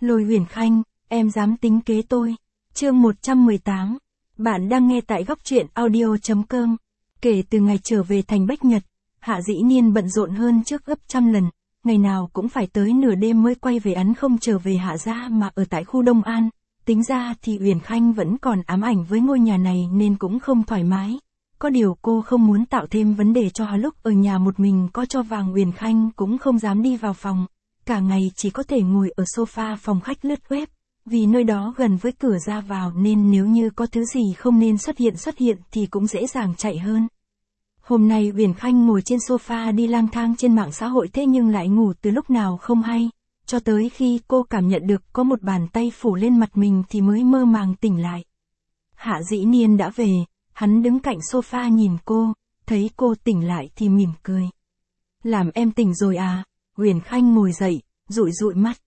Lôi Huyền Khanh, em dám tính kế tôi. Chương 118. Bạn đang nghe tại góc truyện audio.com. Kể từ ngày trở về thành Bách Nhật, Hạ Dĩ Niên bận rộn hơn trước gấp trăm lần, ngày nào cũng phải tới nửa đêm mới quay về, hắn không trở về Hạ gia mà ở tại khu Đông An. Tính ra thì Huyền Khanh vẫn còn ám ảnh với ngôi nhà này nên cũng không thoải mái. Có điều cô không muốn tạo thêm vấn đề cho hắn. Lúc ở nhà một mình có cho vàng, Huyền Khanh cũng không dám đi vào phòng. Cả ngày chỉ có thể ngồi ở sofa phòng khách lướt web, vì nơi đó gần với cửa ra vào nên nếu như có thứ gì không nên xuất hiện thì cũng dễ dàng chạy hơn. Hôm nay Huyền Khanh ngồi trên sofa đi lang thang trên mạng xã hội, thế nhưng lại ngủ từ lúc nào không hay, cho tới khi cô cảm nhận được có một bàn tay phủ lên mặt mình thì mới mơ màng tỉnh lại. Hạ Dĩ Niên đã về, hắn đứng cạnh sofa nhìn cô, thấy cô tỉnh lại thì mỉm cười. Làm em tỉnh rồi à? Huyền Khanh ngồi dậy, dụi mắt.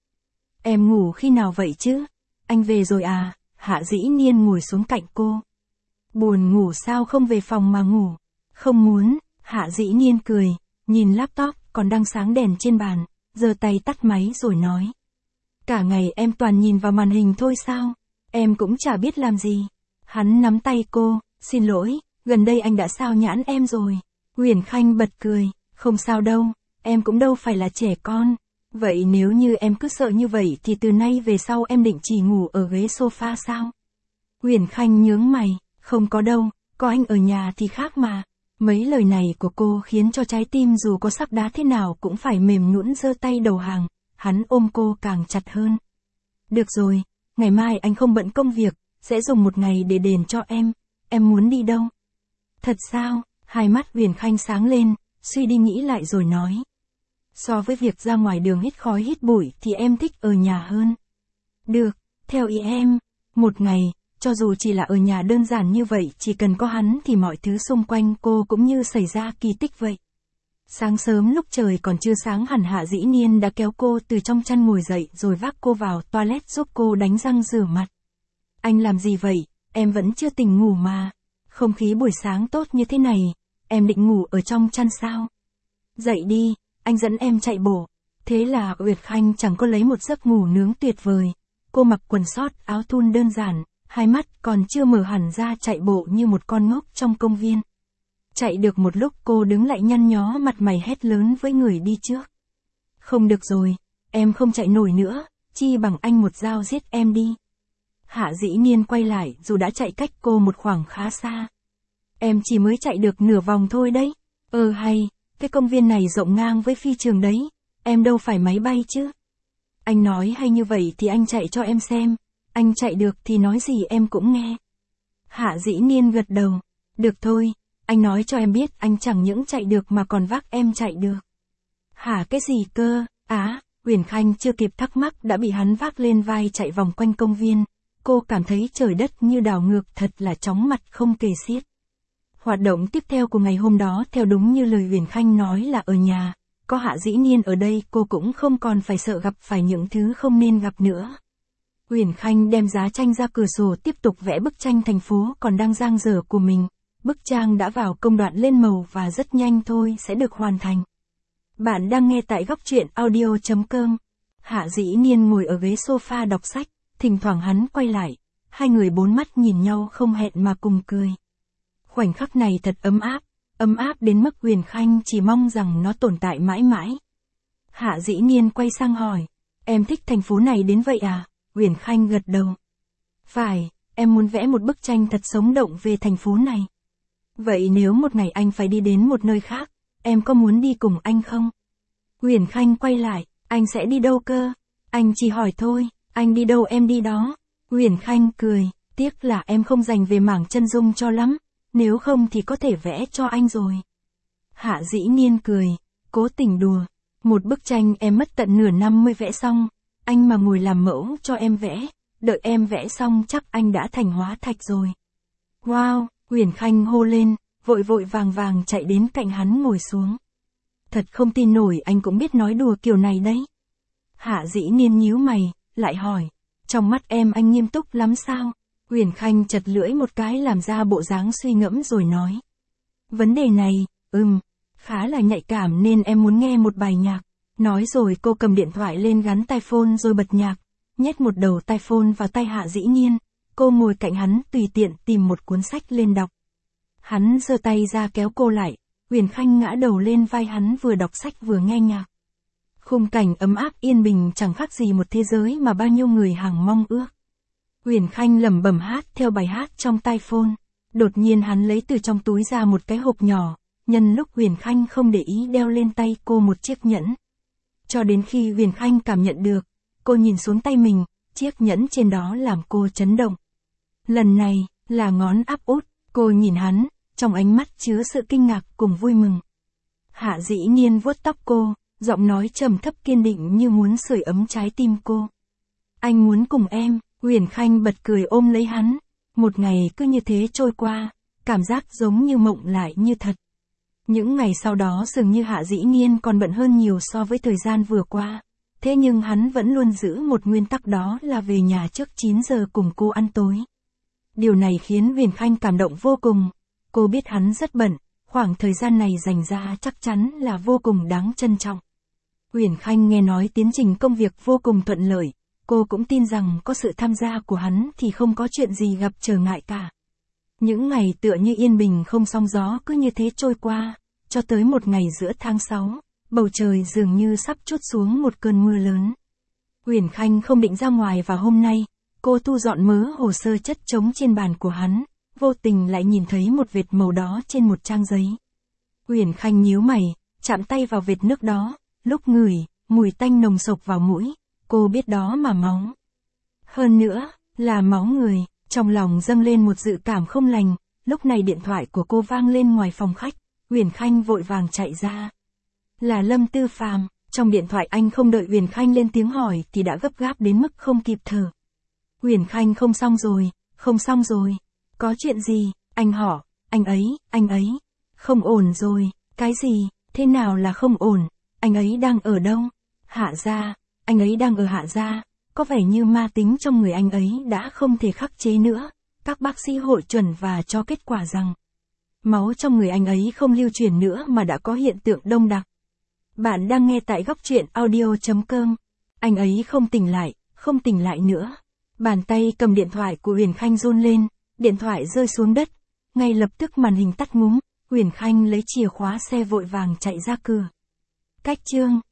Em ngủ khi nào vậy chứ? Anh về rồi à? Hạ Dĩ Niên ngồi xuống cạnh cô. Buồn ngủ sao không về phòng mà ngủ? Không muốn. Hạ Dĩ Niên cười, nhìn laptop còn đang sáng đèn trên bàn, giơ tay tắt máy rồi nói. Cả ngày em toàn nhìn vào màn hình thôi sao? Em cũng chả biết làm gì. Hắn nắm tay cô, xin lỗi, gần đây anh đã sao nhãn em rồi. Huyền Khanh bật cười, không sao đâu, em cũng đâu phải là trẻ con. Vậy nếu như em cứ sợ như vậy thì từ nay về sau em định chỉ ngủ ở ghế sofa sao? Huyền Khanh nhướng mày, không có đâu, có anh ở nhà thì khác mà. Mấy lời này của cô khiến cho trái tim dù có sắt đá thế nào cũng phải mềm nhũn, giơ tay đầu hàng. Hắn ôm cô càng chặt hơn. Được rồi, ngày mai anh không bận công việc, sẽ dùng một ngày để đền cho em muốn đi đâu? Thật sao? Hai mắt Huyền Khanh sáng lên, suy đi nghĩ lại rồi nói. So với việc ra ngoài đường hít khói hít bụi thì em thích ở nhà hơn. Được, theo ý em, một ngày, cho dù chỉ là ở nhà đơn giản như vậy, chỉ cần có hắn thì mọi thứ xung quanh cô cũng như xảy ra kỳ tích vậy. Sáng sớm lúc trời còn chưa sáng hẳn, Hạ Dĩ Niên đã kéo cô từ trong chăn ngồi dậy rồi vác cô vào toilet giúp cô đánh răng rửa mặt. Anh làm gì vậy? Em vẫn chưa tỉnh ngủ mà. Không khí buổi sáng tốt như thế này, em định ngủ ở trong chăn sao? Dậy đi, anh dẫn em chạy bộ. Thế là Huyền Khanh chẳng có lấy một giấc ngủ nướng tuyệt vời. Cô mặc quần sót, áo thun đơn giản, hai mắt còn chưa mở hẳn ra chạy bộ như một con ngốc trong công viên. Chạy được một lúc cô đứng lại nhăn nhó mặt mày hét lớn với người đi trước. Không được rồi, em không chạy nổi nữa, chi bằng anh một dao giết em đi. Hạ Dĩ Niên quay lại dù đã chạy cách cô một khoảng khá xa. Em chỉ mới chạy được nửa vòng thôi đấy. Hay, cái công viên này rộng ngang với phi trường đấy, em đâu phải máy bay chứ. Anh nói hay như vậy thì anh chạy cho em xem, anh chạy được thì nói gì em cũng nghe. Hạ Dĩ Niên gật đầu, được thôi, anh nói cho em biết anh chẳng những chạy được mà còn vác em chạy được. Hả, cái gì cơ? Huyền Khanh chưa kịp thắc mắc đã bị hắn vác lên vai chạy vòng quanh công viên. Cô cảm thấy trời đất như đảo ngược, thật là chóng mặt không kể xiết. Hoạt động tiếp theo của ngày hôm đó theo đúng như lời Huyền Khanh nói là ở nhà. Có Hạ Dĩ Niên ở đây cô cũng không còn phải sợ gặp phải những thứ không nên gặp nữa. Huyền Khanh đem giá tranh ra cửa sổ tiếp tục vẽ bức tranh thành phố còn đang dang dở của mình. Bức tranh đã vào công đoạn lên màu và rất nhanh thôi sẽ được hoàn thành. Bạn đang nghe tại góc truyện audio.com. Hạ Dĩ Niên ngồi ở ghế sofa đọc sách, thỉnh thoảng hắn quay lại. Hai người bốn mắt nhìn nhau không hẹn mà cùng cười. Khoảnh khắc này thật ấm áp đến mức Huyền Khanh chỉ mong rằng nó tồn tại mãi mãi. Hạ Dĩ Niên quay sang hỏi, em thích thành phố này đến vậy à? Huyền Khanh gật đầu. Phải, em muốn vẽ một bức tranh thật sống động về thành phố này. Vậy nếu một ngày anh phải đi đến một nơi khác, em có muốn đi cùng anh không? Huyền Khanh quay lại, anh sẽ đi đâu cơ? Anh chỉ hỏi thôi, anh đi đâu em đi đó. Huyền Khanh cười, tiếc là em không dành về mảng chân dung cho lắm, nếu không thì có thể vẽ cho anh rồi. Hạ Dĩ Niên cười, cố tình đùa, một bức tranh em mất tận nửa năm mới vẽ xong, anh mà ngồi làm mẫu cho em vẽ, đợi em vẽ xong chắc anh đã thành hóa thạch rồi. Wow, Huyền Khanh hô lên, vội vàng chạy đến cạnh hắn ngồi xuống. Thật không tin nổi anh cũng biết nói đùa kiểu này đấy. Hạ Dĩ Niên nhíu mày, lại hỏi, trong mắt em anh nghiêm túc lắm sao? Huyền Khanh chật lưỡi một cái làm ra bộ dáng suy ngẫm rồi nói. Vấn đề này, khá là nhạy cảm nên em muốn nghe một bài nhạc. Nói rồi cô cầm điện thoại lên gắn tai phone rồi bật nhạc. nhét một đầu tai phone vào tay Hạ Dĩ Nhiên, cô ngồi cạnh hắn tùy tiện tìm một cuốn sách lên đọc. Hắn giơ tay ra kéo cô lại, Huyền Khanh ngã đầu lên vai hắn vừa đọc sách vừa nghe nhạc. Khung cảnh ấm áp yên bình chẳng khác gì một thế giới mà bao nhiêu người hằng mong ước. Huyền Khanh lẩm bẩm hát theo bài hát trong tai phone. Đột nhiên hắn lấy từ trong túi ra một cái hộp nhỏ, nhân lúc Huyền Khanh không để ý đeo lên tay cô một chiếc nhẫn. Cho đến khi Huyền Khanh cảm nhận được, cô nhìn xuống tay mình, chiếc nhẫn trên đó làm cô chấn động. Lần này, là ngón áp út, cô nhìn hắn, trong ánh mắt chứa sự kinh ngạc cùng vui mừng. Hạ Dĩ Nhiên vuốt tóc cô, giọng nói trầm thấp kiên định như muốn sưởi ấm trái tim cô. Anh muốn cùng em, Huyền Khanh bật cười ôm lấy hắn. Một ngày cứ như thế trôi qua, cảm giác giống như mộng lại như thật. Những ngày sau đó dường như Hạ Dĩ Nhiên còn bận hơn nhiều so với thời gian vừa qua. Thế nhưng hắn vẫn luôn giữ một nguyên tắc, đó là về nhà trước 9 giờ cùng cô ăn tối. Điều này khiến Huyền Khanh cảm động vô cùng. Cô biết hắn rất bận, khoảng thời gian này dành ra chắc chắn là vô cùng đáng trân trọng. Huyền Khanh nghe nói tiến trình công việc vô cùng thuận lợi. Cô cũng tin rằng có sự tham gia của hắn thì không có chuyện gì gặp trở ngại cả. Những ngày tựa như yên bình không sóng gió cứ như thế trôi qua, cho tới một ngày giữa tháng 6, bầu trời dường như sắp trút xuống một cơn mưa lớn. Huyền Khanh không định ra ngoài vào hôm nay, cô thu dọn mớ hồ sơ chất trống trên bàn của hắn, vô tình lại nhìn thấy một vệt màu đó trên một trang giấy. Huyền Khanh nhíu mày, chạm tay vào vệt nước đó, lúc ngửi, mùi tanh nồng sộc vào mũi. Cô biết đó mà máu. Hơn nữa, là máu người, trong lòng dâng lên một dự cảm không lành, lúc này điện thoại của cô vang lên ngoài phòng khách, Huyền Khanh vội vàng chạy ra. Là Lâm Tư Phàm, trong điện thoại anh không đợi Huyền Khanh lên tiếng hỏi thì đã gấp gáp đến mức không kịp thở. Huyền Khanh không xong rồi, có chuyện gì, anh hỏi, anh ấy, không ổn rồi, cái gì, thế nào là không ổn, anh ấy đang ở đâu, Hạ gia. Anh ấy đang ở Hạ gia, có vẻ như ma tính trong người anh ấy đã không thể khắc chế nữa. Các bác sĩ hội chuẩn và cho kết quả rằng máu trong người anh ấy không lưu truyền nữa mà đã có hiện tượng đông đặc. Bạn đang nghe tại góc truyện audio.com. Anh ấy không tỉnh lại nữa. Bàn tay cầm điện thoại của Huyền Khanh run lên, điện thoại rơi xuống đất. Ngay lập tức màn hình tắt ngúm, Huyền Khanh lấy chìa khóa xe vội vàng chạy ra cửa. Cách chương